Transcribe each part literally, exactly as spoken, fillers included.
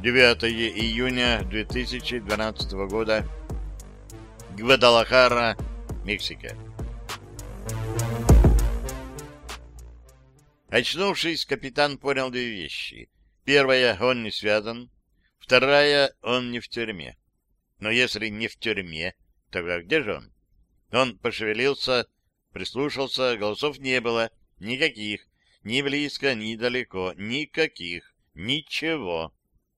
девятое июня две тысячи двенадцатого года. Гвадалахара, Мексика. Очнувшись, капитан понял две вещи. Первая — он не связан. Вторая — он не в тюрьме. Но если не в тюрьме, тогда где же он? Он пошевелился, прислушался, голосов не было. Никаких. Ни близко, ни далеко. Никаких. Ничего.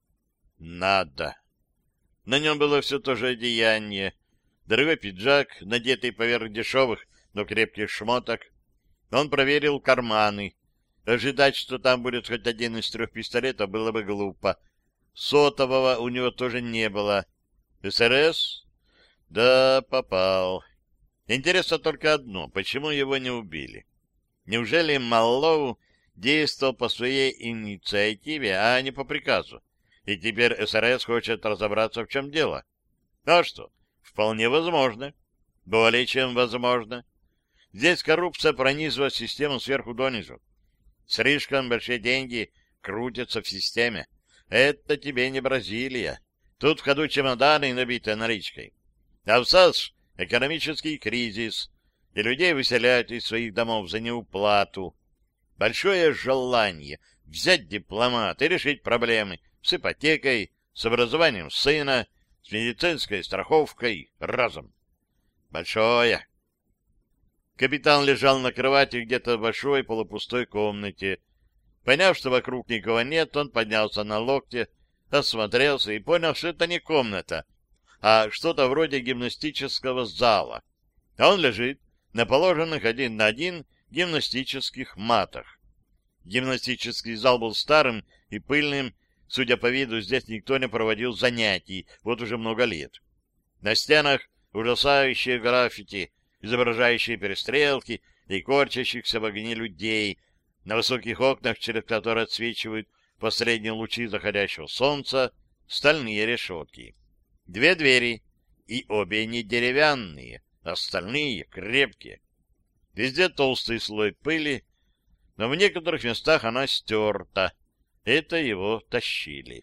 Надо. На нем было все то же одеяние. Дорогой пиджак, надетый поверх дешевых, но крепких шмоток. Он проверил карманы. Ожидать, что там будет хоть один из трех пистолетов, было бы глупо. Сотового у него тоже не было. СРС? Да, попал. Интересно только одно, почему его не убили? Неужели Маллоу действовал по своей инициативе, а не по приказу? И теперь СРС хочет разобраться, в чем дело? А что? Вполне возможно. Более чем возможно. Здесь коррупция пронизывает систему сверху донизу. Слишком большие деньги крутятся в системе. Это тебе не Бразилия. Тут в ходу чемоданы, набитые наличкой. А в САС экономический кризис, и людей выселяют из своих домов за неуплату. Большое желание взять дипломат и решить проблемы с ипотекой, с образованием сына, с медицинской страховкой разом. Большое. Капитан лежал на кровати где-то в большой полупустой комнате. Поняв, что вокруг никого нет, он поднялся на локте, осмотрелся и понял, что это не комната, а что-то вроде гимнастического зала. А он лежит на положенных один на один гимнастических матах. Гимнастический зал был старым и пыльным. Судя по виду, здесь никто не проводил занятий вот уже много лет. На стенах ужасающие граффити, изображающие перестрелки и корчащихся в огне людей, на высоких окнах, через которые отсвечивают последние лучи заходящего солнца, стальные решетки. Две двери, и обе не деревянные, остальные крепкие. Везде толстый слой пыли, но в некоторых местах она стерта. Это его тащили.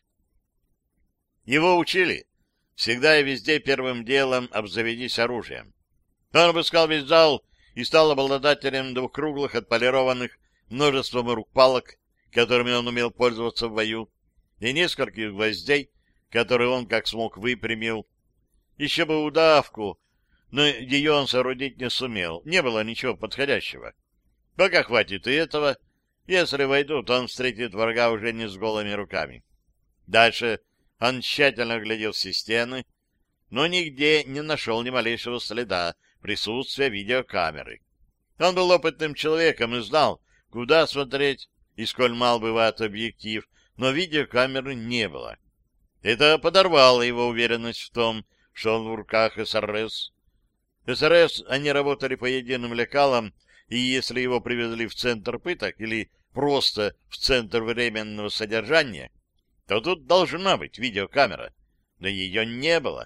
Его учили. Всегда и везде первым делом обзаведись оружием. Он обыскал весь зал и стал обладателем двух круглых отполированных множеством рук палок, которыми он умел пользоваться в бою, и нескольких гвоздей, которые он как смог выпрямил. Еще бы удавку, но ее он соорудить не сумел, не было ничего подходящего. Пока хватит и этого. Если войдут, он встретит врага уже не с голыми руками. Дальше он тщательно глядел все стены, но нигде не нашел ни малейшего следа присутствия видеокамеры. Он был опытным человеком и знал, куда смотреть и сколь мал бывает объектив, но видеокамеры не было. Это подорвало его уверенность в том, что он в руках СРС. СРС, они работали по единым лекалам, и если его привезли в центр пыток или просто в центр временного содержания, то тут должна быть видеокамера, но ее не было.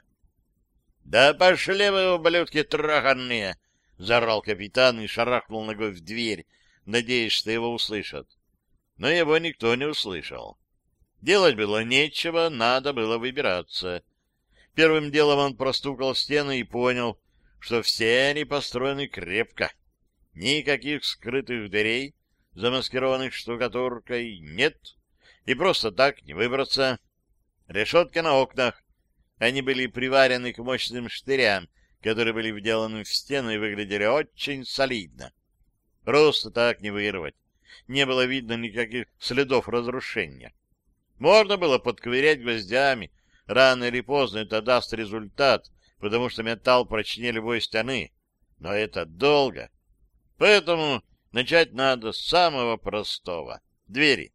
— Да пошли вы, ублюдки траханные! — заорал капитан и шарахнул ногой в дверь, надеясь, что его услышат. Но его никто не услышал. Делать было нечего, надо было выбираться. Первым делом он простукал стены и понял, что все они построены крепко. Никаких скрытых дверей, замаскированных штукатуркой, нет. И просто так не выбраться. Решетки на окнах. Они были приварены к мощным штырям, которые были вделаны в стену и выглядели очень солидно. Просто так не вырвать. Не было видно никаких следов разрушения. Можно было подковырять гвоздями. Рано или поздно это даст результат, потому что металл прочнее любой стены. Но это долго. Поэтому начать надо с самого простого — двери.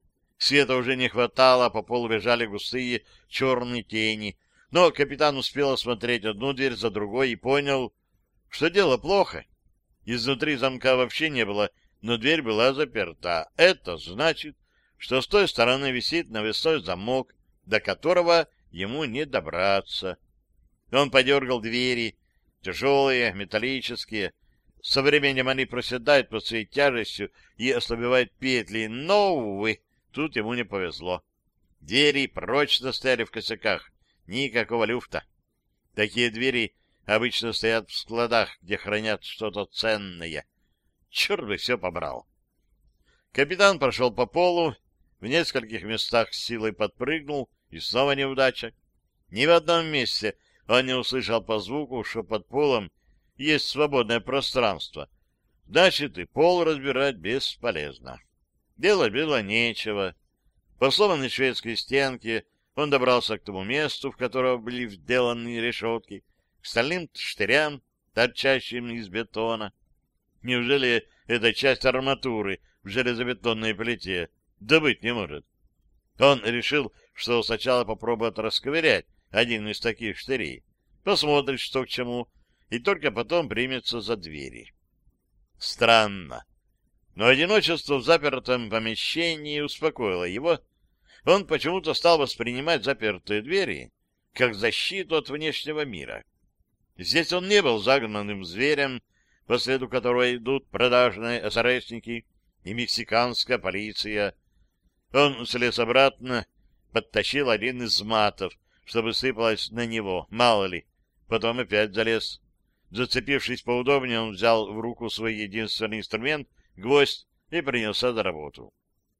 Света уже не хватало, по полу бежали густые черные тени, но капитан успел осмотреть одну дверь за другой и понял, что дело плохо. Изнутри замка вообще не было, но дверь была заперта. Это значит, что с той стороны висит навесной замок, до которого ему не добраться. Он подергал двери, тяжелые, металлические. Со временем они проседают под своей тяжестью и ослабевают петли, но, увы, тут ему не повезло. Двери прочно стояли в косяках, никакого люфта. Такие двери обычно стоят в складах, где хранят что-то ценное. Черт бы все побрал. Капитан прошел по полу, в нескольких местах с силой подпрыгнул, и снова неудача. Ни в одном месте он не услышал по звуку, что под полом есть свободное пространство. Значит, и пол разбирать бесполезно. Делать было нечего. По сломанной шведской стенке он добрался к тому месту, в котором были вделаны решетки, к стальным штырям, торчащим из бетона. Неужели это часть арматуры в железобетонной плите? Да быть не может. Он решил, что сначала попробует расковырять один из таких штырей, посмотрит, что к чему, и только потом примется за двери. Странно. Но одиночество в запертом помещении успокоило его. Он почему-то стал воспринимать запертые двери как защиту от внешнего мира. Здесь он не был загнанным зверем, по следу которого идут продажные эсэрэсники и мексиканская полиция. Он слез обратно, подтащил один из матов, чтобы сыпалось на него, мало ли. Потом опять залез. Зацепившись поудобнее, он взял в руку свой единственный инструмент — гвоздь, и принялся за работу.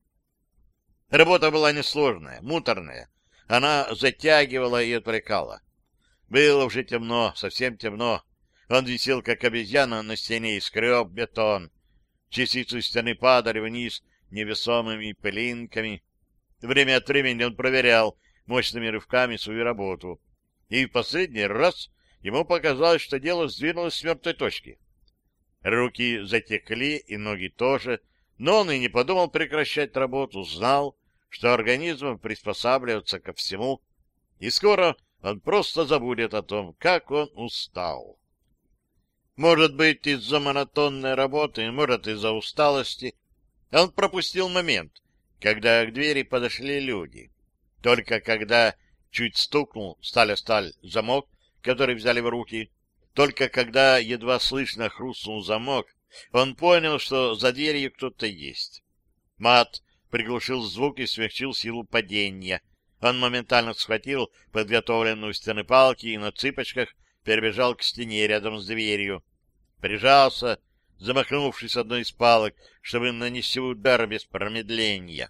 Работа была несложная, муторная. Она затягивала и отвлекала. Было уже темно, совсем темно. Он висел, как обезьяна, на стене и скреб бетон. Частицы стены падали вниз невесомыми пылинками. Время от времени он проверял мощными рывками свою работу. И в последний раз ему показалось, что дело сдвинулось с мертвой точки. Руки затекли, и ноги тоже, но он и не подумал прекращать работу, знал, что организм приспосабливается ко всему, и скоро он просто забудет о том, как он устал. Может быть, из-за монотонной работы, может, из-за усталости. Он пропустил момент, когда к двери подошли люди. Только когда чуть стукнул сталь-о-сталь замок, который взяли в руки, только когда едва слышно хрустнул замок, он понял, что за дверью кто-то есть. Мат приглушил звук и смягчил силу падения. Он моментально схватил подготовленную у стены палки и на цыпочках перебежал к стене рядом с дверью. Прижался, замахнувшись одной из палок, чтобы нанести удар без промедления.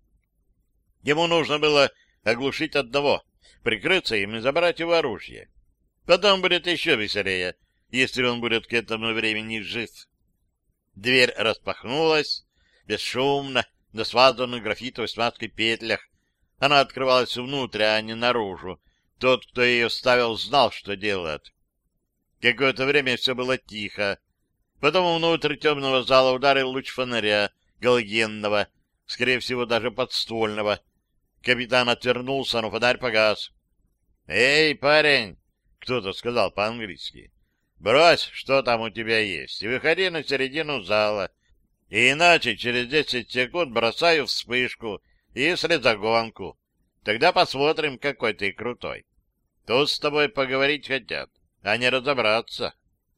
Ему нужно было оглушить одного, прикрыться им и забрать его оружие. Потом будет еще веселее, если он будет к этому времени жив. Дверь распахнулась, бесшумно, на связанной графитовой смазкой петлях. Она открывалась внутрь, а не наружу. Тот, кто ее ставил, знал, что делает. Какое-то время все было тихо. Потом внутрь темного зала ударил луч фонаря, галогенного, скорее всего, даже подствольного. Капитан отвернулся, но фонарь погас. «Эй, парень!» — кто-то сказал по-английски. «Брось, что там у тебя есть, и выходи на середину зала. И иначе через десять секунд бросаю вспышку и средогонку. Тогда посмотрим, какой ты крутой. Тут с тобой поговорить хотят, а не разобраться».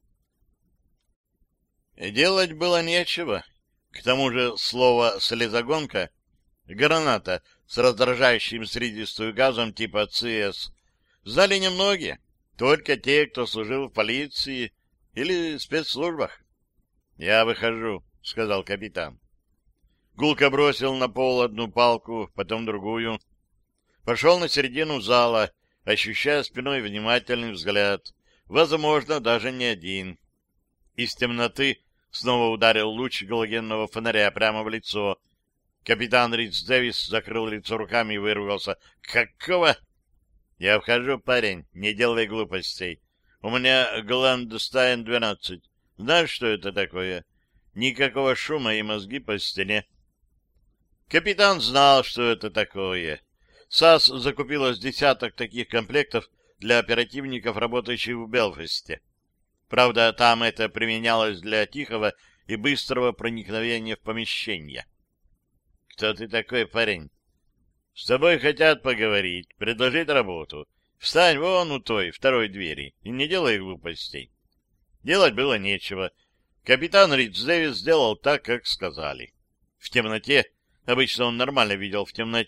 Делать было нечего. К тому же слово «слезогонка» — граната с раздражающим средистую газом типа ЦС — знали немногие, только те, кто служил в полиции или спецслужбах. — Я выхожу, — сказал капитан. Гулко бросил на пол одну палку, потом другую. Пошел на середину зала, ощущая спиной внимательный взгляд. Возможно, даже не один. Из темноты снова ударил луч галогенного фонаря прямо в лицо. Капитан Ридс Дэвис закрыл лицо руками и выругался. «Какого?» «Я вхожу, парень, не делай глупостей. У меня Гландстайн двенадцать. Знаешь, что это такое? Никакого шума и мозги по стене». Капитан знал, что это такое. САС закупила с десяток таких комплектов для оперативников, работающих в Белфасте. Правда, там это применялось для тихого и быстрого проникновения в помещение. «Кто ты такой, парень?» «С тобой хотят поговорить, предложить работу. Встань вон у той, второй двери, и не делай глупостей». Делать было нечего. Капитан Ридс Дэвис сделал так, как сказали. В темноте, обычно он нормально видел в темноте,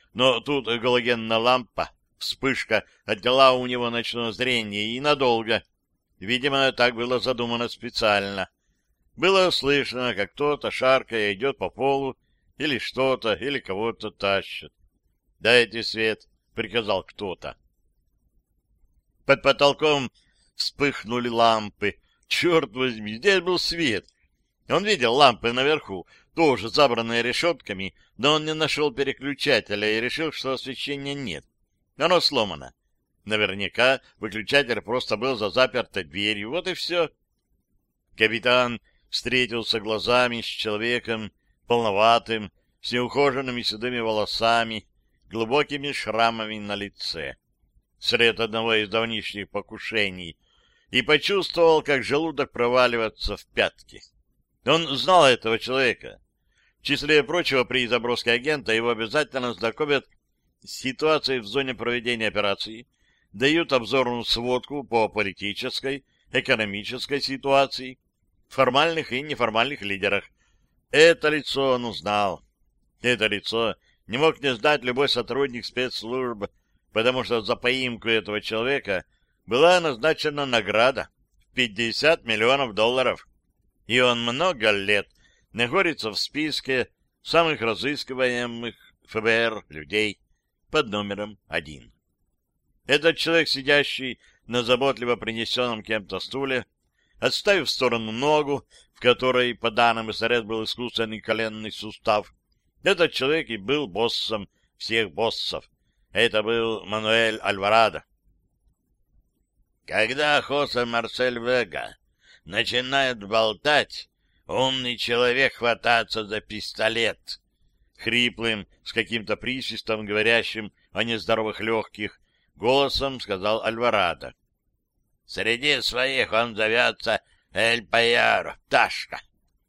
Но тут галогенная лампа, вспышка отняла у него ночное зрение и надолго. Видимо, так было задумано специально. Было слышно, как кто-то, шаркая, идет по полу, или что-то, или кого-то тащит. «Дайте свет», — приказал кто-то. Под потолком вспыхнули лампы. Черт возьми, здесь был свет. Он видел лампы наверху, тоже забранные решетками, но он не нашел переключателя и решил, что освещения нет. Оно сломано. Наверняка выключатель просто был за запертой дверью. Вот и все. Капитан встретился глазами с человеком, полноватым, с неухоженными седыми волосами, глубокими шрамами на лице. След одного из давнишних покушений, и почувствовал, как желудок проваливается в пятки. Он знал этого человека. В числе прочего, при заброске агента его обязательно знакомят с ситуацией в зоне проведения операции, дают обзорную сводку по политической, экономической ситуации, формальных и неформальных лидерах. Это лицо он узнал. Это лицо не мог не знать любой сотрудник спецслужб, потому что за поимку этого человека была назначена награда в пятьдесят миллионов долларов, и он много лет находится в списке самых разыскиваемых эф бэ эр людей под номером один. Этот человек, сидящий на заботливо принесенном кем-то стуле, отставив в сторону ногу, в которой, по данным эс эр эс, был искусственный коленный сустав, этот человек и был боссом всех боссов. Это был Мануэль Альварадо. Когда Хосе Марсель Вега начинает болтать, умный человек хватается за пистолет. Хриплым, с каким-то присвистом, говорящим о нездоровых легких, голосом сказал Альварадо. Среди своих он зовется Эль Паяро, пташка.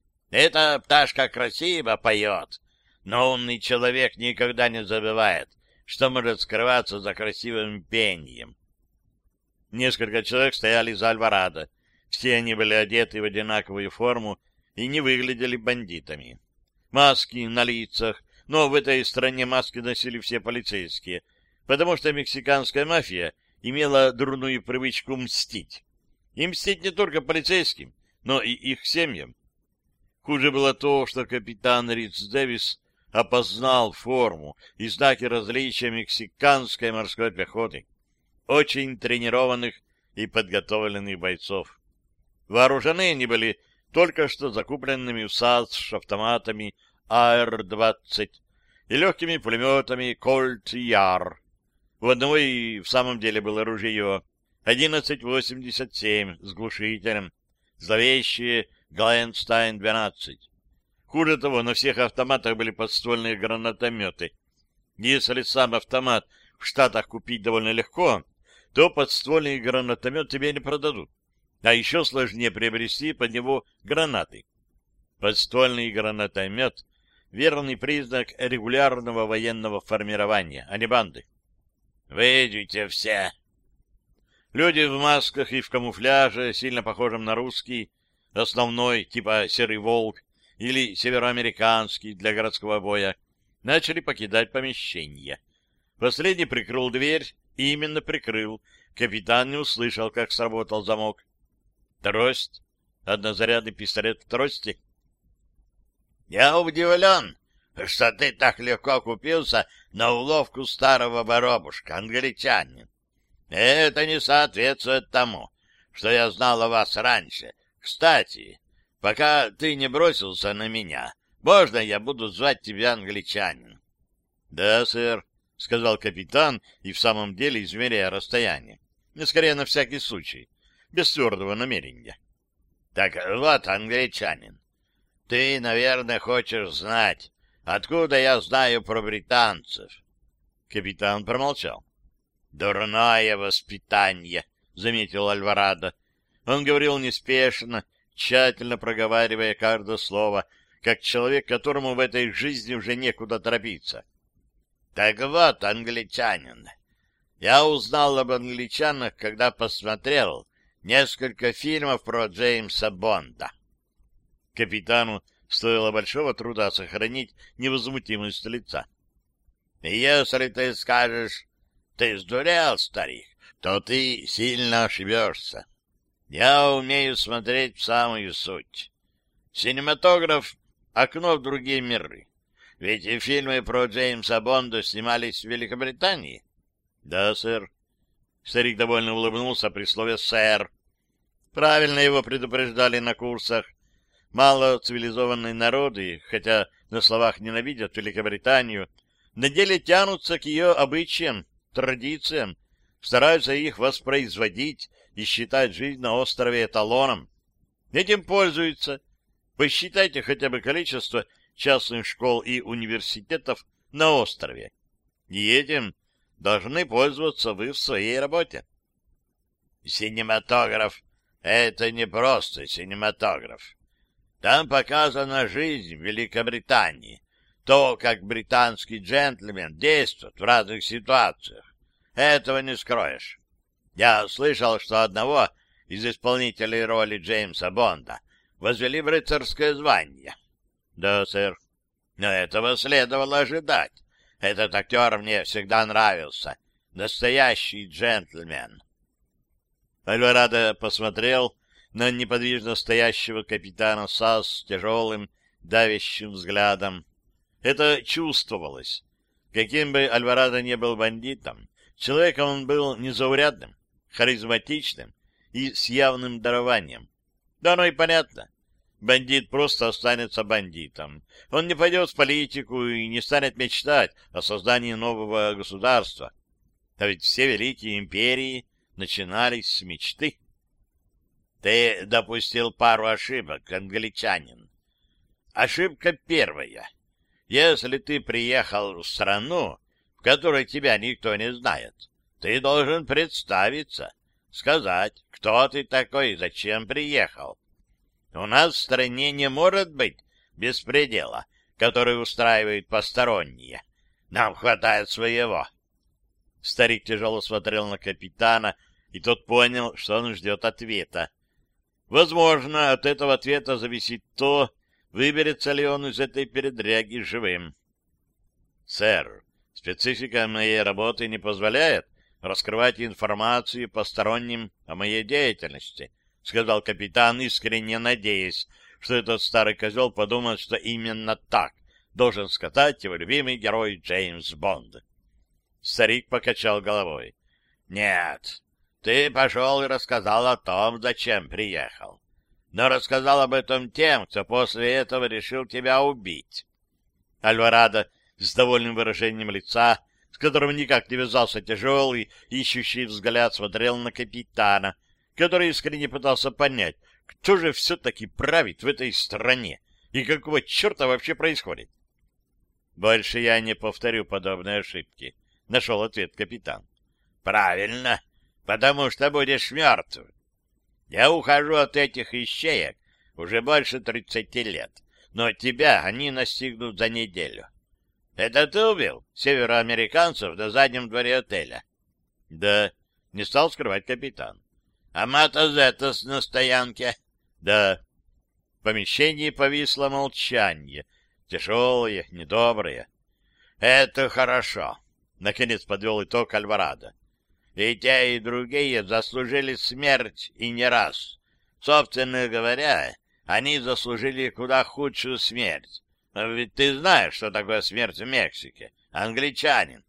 Эта пташка красиво поет, но умный человек никогда не забывает, что может скрываться за красивым пением. Несколько человек стояли за Альварадо. Все они были одеты в одинаковую форму и не выглядели бандитами. Маски на лицах, но в этой стране маски носили все полицейские, потому что мексиканская мафия имела дурную привычку мстить. И мстить не только полицейским, но и их семьям. Хуже было то, что капитан Ритц Дэвис опознал форму и знаки различия мексиканской морской пехоты, очень тренированных и подготовленных бойцов. Вооружены они были только что закупленными в САС автоматами а эр двадцать и легкими пулеметами Кольт Яр. У одного и в самом деле было ружье одиннадцать восемьдесят семь с глушителем, зловещие Гленстайн двенадцать. Хуже того, на всех автоматах были подствольные гранатометы. Если сам автомат в Штатах купить довольно легко, то подствольный гранатомет тебе не продадут. А еще сложнее приобрести под него гранаты. Подствольный гранатомет — верный признак регулярного военного формирования, а не банды. «Выйдите все!» Люди в масках и в камуфляже, сильно похожим на русский, основной, типа «Серый волк» или «Североамериканский» для городского боя, начали покидать помещение. Последний прикрыл дверь, и именно прикрыл. Капитан не услышал, как сработал замок. Трость. Однозарядный пистолет в трости. «Я удивлен, что ты так легко купился на уловку старого воробушка, англичанин. Это не соответствует тому, что я знал о вас раньше. Кстати, пока ты не бросился на меня, можно я буду звать тебя англичанин?» «Да, сэр», — сказал капитан, и в самом деле измеряя расстояние. Скорее, на всякий случай, без твердого намерения. «Так вот, англичанин, ты, наверное, хочешь знать, откуда я знаю про британцев?» Капитан промолчал. «Дурное воспитание», — заметил Альварадо. Он говорил неспешно, тщательно проговаривая каждое слово, как человек, которому в этой жизни уже некуда торопиться. «Так вот, англичанин, я узнал об англичанах, когда посмотрел несколько фильмов про Джеймса Бонда». Капитану стоило большого труда сохранить невозмутимость лица. И если ты скажешь, ты сдурел, старик, то ты сильно ошибешься. Я умею смотреть в самую суть. Синематограф — окно в другие миры. Ведь и фильмы про Джеймса Бонда снимались в Великобритании. — Да, сэр. Старик довольно улыбнулся при слове «сэр». Правильно его предупреждали на курсах. Мало цивилизованные народы, хотя на словах ненавидят Великобританию, на деле тянутся к ее обычаям, традициям, стараются их воспроизводить и считать жизнь на острове эталоном. Этим пользуются. Посчитайте хотя бы количество частных школ и университетов на острове. И этим должны пользоваться вы в своей работе. Синематограф — это не просто синематограф. Там показана жизнь в Великобритании, то, как британский джентльмен действует в разных ситуациях. Этого не скроешь. Я слышал, что одного из исполнителей роли Джеймса Бонда возвели в рыцарское звание. Да, сэр. Но этого следовало ожидать. Этот актер мне всегда нравился. Настоящий джентльмен. Альварадо посмотрел на неподвижно стоящего капитана САС с тяжелым, давящим взглядом. Это чувствовалось. Каким бы Альварадо не был бандитом, человеком он был незаурядным, харизматичным и с явным дарованием. Да оно и понятно. Бандит просто останется бандитом. Он не пойдет в политику и не станет мечтать о создании нового государства. А ведь все великие империи начинались с мечты. Ты допустил пару ошибок, англичанин. Ошибка первая. Если ты приехал в страну, в которой тебя никто не знает, ты должен представиться, сказать, кто ты такой и зачем приехал. У нас в стране не может быть беспредела, который устраивают посторонние. Нам хватает своего. Старик тяжело смотрел на капитана, и тот понял, что он ждет ответа. Возможно, от этого ответа зависит то, выберется ли он из этой передряги живым. — Сэр, специфика моей работы не позволяет раскрывать информацию посторонним о моей деятельности, — сказал капитан, искренне надеясь, что этот старый козел подумает, что именно так должен сказать его любимый герой Джеймс Бонд. Старик покачал головой. — Нет, ты пошел и рассказал о том, зачем приехал. Но рассказал об этом тем, кто после этого решил тебя убить. Альварадо с довольным выражением лица, с которым никак не вязался тяжелый, ищущий взгляд, смотрел на капитана, который искренне пытался понять, кто же все-таки правит в этой стране и какого черта вообще происходит. «Больше я не повторю подобные ошибки», — нашел ответ капитан. «Правильно, потому что будешь мертв. Я ухожу от этих ищеек уже больше тридцати лет, но тебя они настигнут за неделю. Это ты убил североамериканцев на заднем дворе отеля?» «Да», — не стал скрывать капитан. «А Матозетос на стоянке?» «Да». В помещении повисло молчание, тяжелое, недоброе. «Это хорошо», — наконец подвел итог Альварадо. «И те, и другие заслужили смерть, и не раз. Собственно говоря, они заслужили куда худшую смерть. Но ведь ты знаешь, что такое смерть в Мексике, англичанин».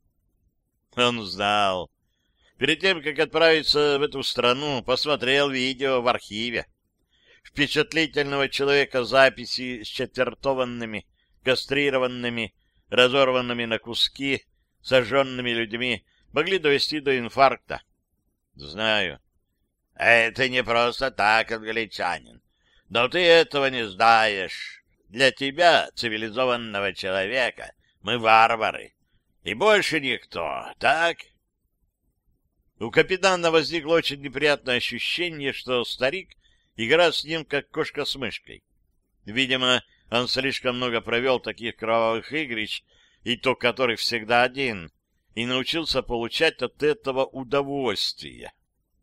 Он знал. Перед тем, как отправиться в эту страну, посмотрел видео в архиве. Впечатлительного человека записи с четвертованными, кастрированными, разорванными на куски, сожженными людьми могли довести до инфаркта. Знаю. Это не просто так, англичанин. Но ты этого не знаешь. Для тебя, цивилизованного человека, мы варвары. И больше никто, так? У капитана возникло очень неприятное ощущение, что старик играет с ним, как кошка с мышкой. Видимо, он слишком много провел таких кровавых игрищ, итог которых всегда один, и научился получать от этого удовольствие.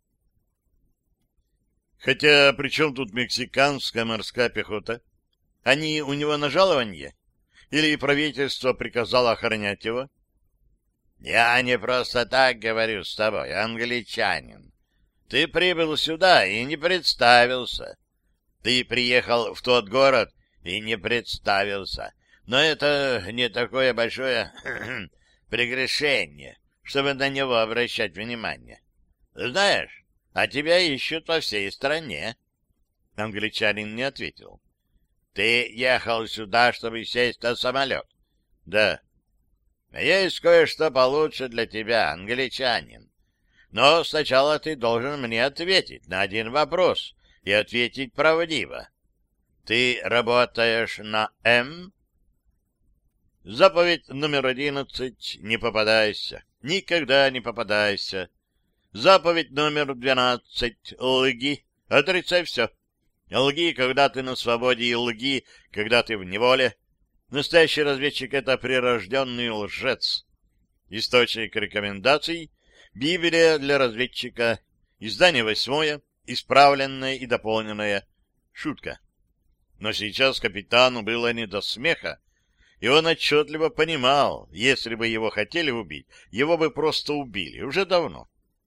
Хотя при чем тут мексиканская морская пехота? Они у него на жалованье? Или правительство приказало охранять его? Я не просто так говорю с тобой, англичанин. Ты прибыл сюда и не представился. Ты приехал в тот город и не представился. Но это не такое большое прегрешение, чтобы на него обращать внимание. Знаешь, а тебя ищут по всей стране. Англичанин не ответил. Ты ехал сюда, чтобы сесть на самолет? Да. Есть кое-что получше для тебя, англичанин. Но сначала ты должен мне ответить на один вопрос и ответить правдиво. Ты работаешь на М? Заповедь номер одиннадцать. Не попадайся. Никогда не попадайся. Заповедь номер двенадцать. Лги. Отрицай все. Лги, когда ты на свободе, и лги, когда ты в неволе. Настоящий разведчик — это прирожденный лжец. Источник рекомендаций — Библия для разведчика. Издание восьмое, исправленное и дополненное. Шутка. Но сейчас капитану было не до смеха, и он отчетливо понимал, если бы его хотели убить, его бы просто убили, уже давно.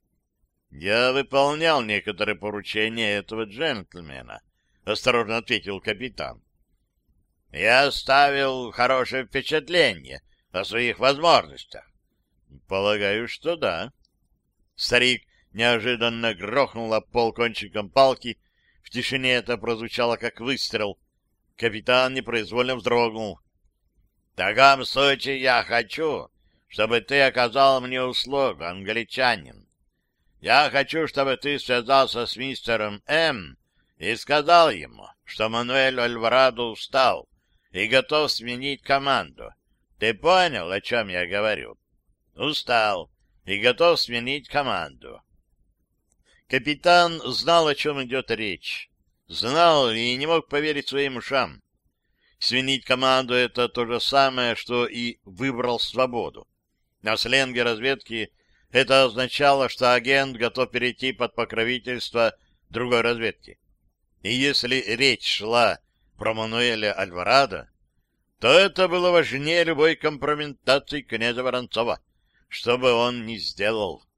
«Я выполнял некоторые поручения этого джентльмена», — осторожно ответил капитан. «Я оставил хорошее впечатление о своих возможностях». «Полагаю, что да». Старик неожиданно грохнул об пол кончиком палки. В тишине это прозвучало, как выстрел. Капитан непроизвольно вздрогнул. — В таком случае я хочу, чтобы ты оказал мне услугу, англичанин. Я хочу, чтобы ты связался с мистером М. и сказал ему, что Мануэль Альварадо устал и готов сменить команду. Ты понял, о чем я говорю? Устал и готов сменить команду. Капитан знал, о чем идет речь. Знал и не мог поверить своим ушам. Сменить команду — это то же самое, что и выбрал свободу. На сленге разведки это означало, что агент готов перейти под покровительство другой разведки. И если речь шла про Мануэля Альварадо, то это было важнее любой компрометации князя Воронцова, что бы он ни сделал.